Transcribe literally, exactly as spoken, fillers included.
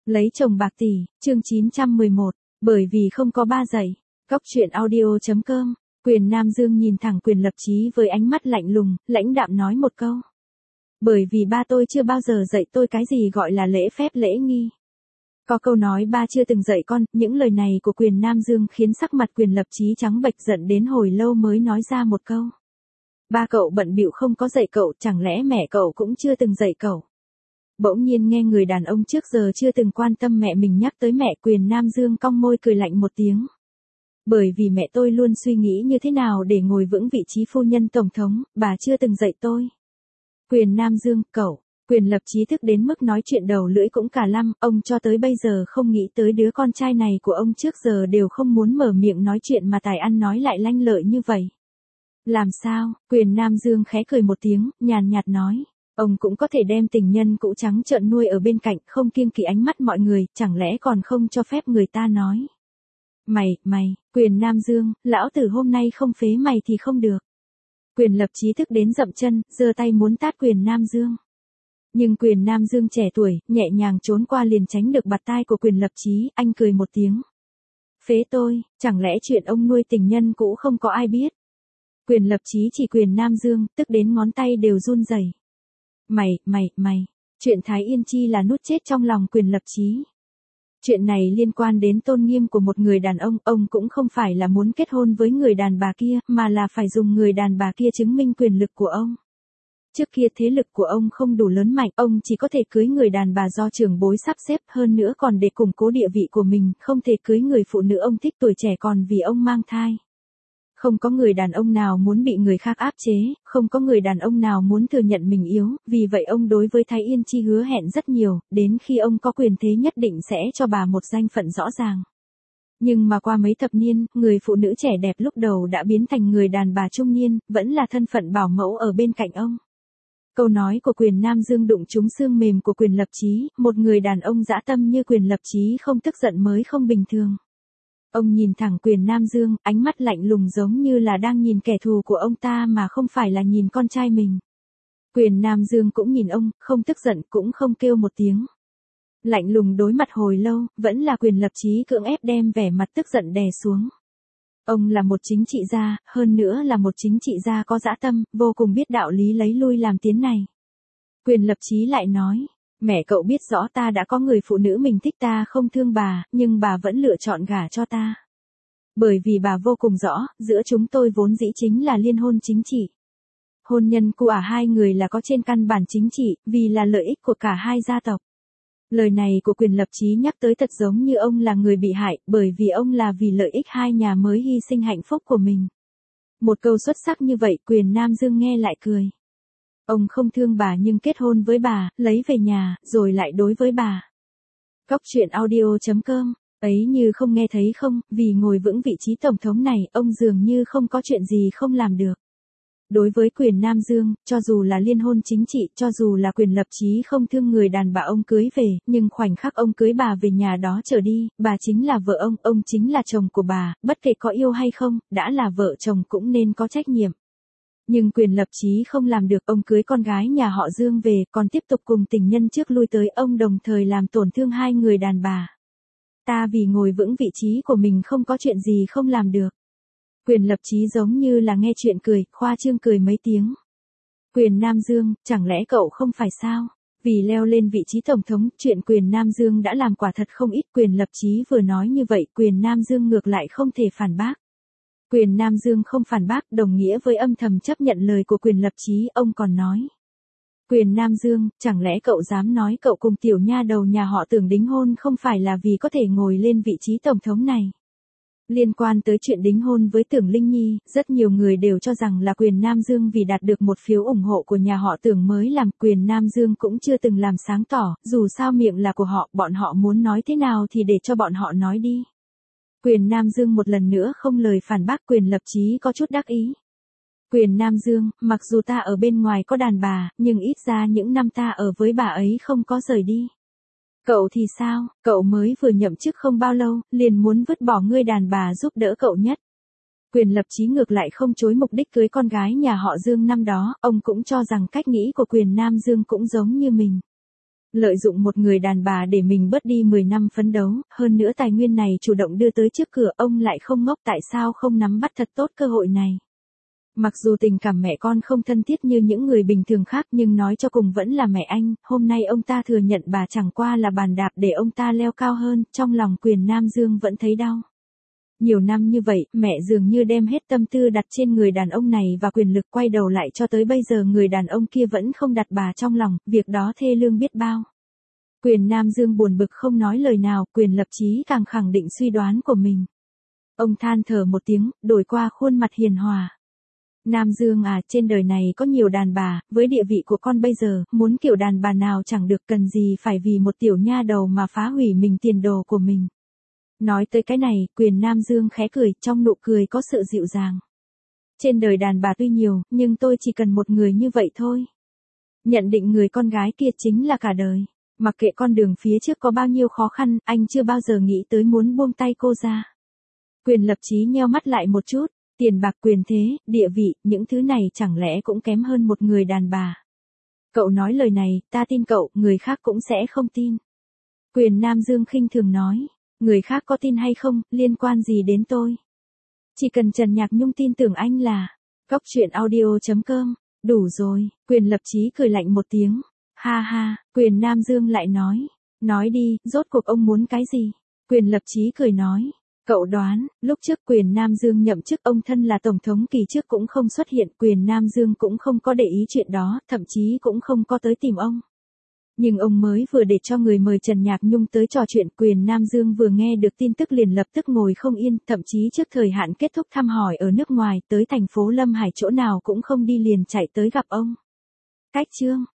Lấy chồng bạc tỷ, chương chín trăm mười một, bởi vì không có ba dạy. Góc truyện audio chấm com, Quyền Nam Dương nhìn thẳng Quyền Lập Chí với ánh mắt lạnh lùng, lãnh đạm nói một câu. Bởi vì ba tôi chưa bao giờ dạy tôi cái gì gọi là lễ phép lễ nghi. Có câu nói ba chưa từng dạy con, những lời này của Quyền Nam Dương khiến sắc mặt Quyền Lập Chí trắng bệch, giận đến hồi lâu mới nói ra một câu. Ba cậu bận bịu không có dạy cậu, chẳng lẽ mẹ cậu cũng chưa từng dạy cậu? Bỗng nhiên nghe người đàn ông trước giờ chưa từng quan tâm mẹ mình nhắc tới mẹ, Quyền Nam Dương cong môi cười lạnh một tiếng. Bởi vì mẹ tôi luôn suy nghĩ như thế nào để ngồi vững vị trí phu nhân tổng thống, bà chưa từng dạy tôi. Quyền Nam Dương, cậu, Quyền Lập Chí thức đến mức nói chuyện đầu lưỡi cũng cả lăm, ông cho tới bây giờ không nghĩ tới đứa con trai này của ông trước giờ đều không muốn mở miệng nói chuyện mà tài ăn nói lại lanh lợi như vậy. Làm sao? Quyền Nam Dương khẽ cười một tiếng, nhàn nhạt nói. Ông cũng có thể đem tình nhân cũ trắng trợn nuôi ở bên cạnh, không kiêng kỵ ánh mắt mọi người, chẳng lẽ còn không cho phép người ta nói. Mày, mày, Quyền Nam Dương, lão tử hôm nay không phế mày thì không được. Quyền Lập Chí thức đến dậm chân, giơ tay muốn tát Quyền Nam Dương. Nhưng Quyền Nam Dương trẻ tuổi, nhẹ nhàng trốn qua liền tránh được bạt tai của Quyền Lập Chí, anh cười một tiếng. Phế tôi, chẳng lẽ chuyện ông nuôi tình nhân cũ không có ai biết. Quyền Lập Chí chỉ Quyền Nam Dương, tức đến ngón tay đều run rẩy. Mày, mày, mày, chuyện Thái Yên Chi là nút chết trong lòng Quyền Lập Chí. Chuyện này liên quan đến tôn nghiêm của một người đàn ông, ông cũng không phải là muốn kết hôn với người đàn bà kia, mà là phải dùng người đàn bà kia chứng minh quyền lực của ông. Trước kia thế lực của ông không đủ lớn mạnh, ông chỉ có thể cưới người đàn bà do trưởng bối sắp xếp, hơn nữa còn để củng cố địa vị của mình, không thể cưới người phụ nữ ông thích tuổi trẻ còn vì ông mang thai. Không có người đàn ông nào muốn bị người khác áp chế, không có người đàn ông nào muốn thừa nhận mình yếu, vì vậy ông đối với Thái Yên Chi hứa hẹn rất nhiều, đến khi ông có quyền thế nhất định sẽ cho bà một danh phận rõ ràng. Nhưng mà qua mấy thập niên, người phụ nữ trẻ đẹp lúc đầu đã biến thành người đàn bà trung niên, vẫn là thân phận bảo mẫu ở bên cạnh ông. Câu nói của Quyền Nam Dương đụng trúng xương mềm của Quyền Lập Chí, một người đàn ông dã tâm như Quyền Lập Chí không tức giận mới không bình thường. Ông nhìn thẳng Quyền Nam Dương, ánh mắt lạnh lùng giống như là đang nhìn kẻ thù của ông ta mà không phải là nhìn con trai mình. Quyền Nam Dương cũng nhìn ông, không tức giận cũng không kêu một tiếng. Lạnh lùng đối mặt hồi lâu, vẫn là Quyền Lập Chí cưỡng ép đem vẻ mặt tức giận đè xuống. Ông là một chính trị gia, hơn nữa là một chính trị gia có dã tâm, vô cùng biết đạo lý lấy lui làm tiến này. Quyền Lập Chí lại nói. Mẹ cậu biết rõ ta đã có người phụ nữ mình thích, ta không thương bà, nhưng bà vẫn lựa chọn gả cho ta. Bởi vì bà vô cùng rõ, giữa chúng tôi vốn dĩ chính là liên hôn chính trị. Hôn nhân của à hai người là có trên căn bản chính trị, vì là lợi ích của cả hai gia tộc. Lời này của Quyền Lập Chí nhắc tới thật giống như ông là người bị hại, bởi vì ông là vì lợi ích hai nhà mới hy sinh hạnh phúc của mình. Một câu xuất sắc như vậy, Quyền Nam Dương nghe lại cười. Ông không thương bà nhưng kết hôn với bà, lấy về nhà, rồi lại đối với bà. Góc truyện audio chấm com, ấy như không nghe thấy không, vì ngồi vững vị trí tổng thống này, ông dường như không có chuyện gì không làm được. Đối với Quyền Nam Dương, cho dù là liên hôn chính trị, cho dù là Quyền Lập Chí không thương người đàn bà ông cưới về, nhưng khoảnh khắc ông cưới bà về nhà đó trở đi, bà chính là vợ ông, ông chính là chồng của bà, bất kể có yêu hay không, đã là vợ chồng cũng nên có trách nhiệm. Nhưng Quyền Lập Chí không làm được, ông cưới con gái nhà họ Dương về, còn tiếp tục cùng tình nhân trước lui tới, ông đồng thời làm tổn thương hai người đàn bà. Ta vì ngồi vững vị trí của mình không có chuyện gì không làm được. Quyền Lập Chí giống như là nghe chuyện cười, khoa trương cười mấy tiếng. Quyền Nam Dương, chẳng lẽ cậu không phải sao? Vì leo lên vị trí tổng thống, chuyện Quyền Nam Dương đã làm quả thật không ít. Quyền Lập Chí vừa nói như vậy, Quyền Nam Dương ngược lại không thể phản bác. Quyền Nam Dương không phản bác, đồng nghĩa với âm thầm chấp nhận lời của Quyền Lập Chí, ông còn nói. Quyền Nam Dương, chẳng lẽ cậu dám nói cậu cùng tiểu nha đầu nhà họ Tưởng đính hôn không phải là vì có thể ngồi lên vị trí tổng thống này? Liên quan tới chuyện đính hôn với Tưởng Linh Nhi, rất nhiều người đều cho rằng là Quyền Nam Dương vì đạt được một phiếu ủng hộ của nhà họ Tưởng mới làm. Quyền Nam Dương cũng chưa từng làm sáng tỏ, dù sao miệng là của họ, bọn họ muốn nói thế nào thì để cho bọn họ nói đi. Quyền Nam Dương một lần nữa không lời phản bác. Quyền Lập Chí có chút đắc ý. Quyền Nam Dương, mặc dù ta ở bên ngoài có đàn bà, nhưng ít ra những năm ta ở với bà ấy không có rời đi. Cậu thì sao, cậu mới vừa nhậm chức không bao lâu, liền muốn vứt bỏ ngươi đàn bà giúp đỡ cậu nhất. Quyền Lập Chí ngược lại không chối mục đích cưới con gái nhà họ Dương năm đó, ông cũng cho rằng cách nghĩ của Quyền Nam Dương cũng giống như mình. Lợi dụng một người đàn bà để mình bớt đi mười năm phấn đấu, hơn nữa tài nguyên này chủ động đưa tới trước cửa, ông lại không ngốc, tại sao không nắm bắt thật tốt cơ hội này. Mặc dù tình cảm mẹ con không thân thiết như những người bình thường khác, nhưng nói cho cùng vẫn là mẹ anh, hôm nay ông ta thừa nhận bà chẳng qua là bàn đạp để ông ta leo cao hơn, trong lòng Quyền Nam Dương vẫn thấy đau. Nhiều năm như vậy, mẹ dường như đem hết tâm tư đặt trên người đàn ông này và quyền lực, quay đầu lại cho tới bây giờ người đàn ông kia vẫn không đặt bà trong lòng, việc đó thê lương biết bao. Quyền Nam Dương buồn bực không nói lời nào, Quyền Lập Chí càng khẳng định suy đoán của mình. Ông than thở một tiếng, đổi qua khuôn mặt hiền hòa. Nam Dương à, trên đời này có nhiều đàn bà, với địa vị của con bây giờ, muốn kiểu đàn bà nào chẳng được, cần gì phải vì một tiểu nha đầu mà phá hủy mình tiền đồ của mình. Nói tới cái này, Quyền Nam Dương khẽ cười, trong nụ cười có sự dịu dàng. Trên đời đàn bà tuy nhiều, nhưng tôi chỉ cần một người như vậy thôi. Nhận định người con gái kia chính là cả đời. Mặc kệ con đường phía trước có bao nhiêu khó khăn, anh chưa bao giờ nghĩ tới muốn buông tay cô ra. Quyền Lập Chí nheo mắt lại một chút, tiền bạc, quyền thế, địa vị, những thứ này chẳng lẽ cũng kém hơn một người đàn bà. Cậu nói lời này, ta tin cậu, người khác cũng sẽ không tin. Quyền Nam Dương khinh thường nói, người khác có tin hay không, liên quan gì đến tôi. Chỉ cần Trần Nhạc Nhung tin tưởng anh là, góc truyện audio chấm com, đủ rồi. Quyền Lập Chí cười lạnh một tiếng, ha ha. Quyền Nam Dương lại nói, nói đi, rốt cuộc ông muốn cái gì. Quyền Lập Chí cười nói, cậu đoán, lúc trước Quyền Nam Dương nhậm chức, ông thân là tổng thống kỳ trước cũng không xuất hiện, Quyền Nam Dương cũng không có để ý chuyện đó, thậm chí cũng không có tới tìm ông. Nhưng ông mới vừa để cho người mời Trần Nhạc Nhung tới trò chuyện, Quyền Nam Dương vừa nghe được tin tức liền lập tức ngồi không yên, thậm chí trước thời hạn kết thúc thăm hỏi ở nước ngoài, tới thành phố Lâm Hải chỗ nào cũng không đi liền chạy tới gặp ông. Cách chương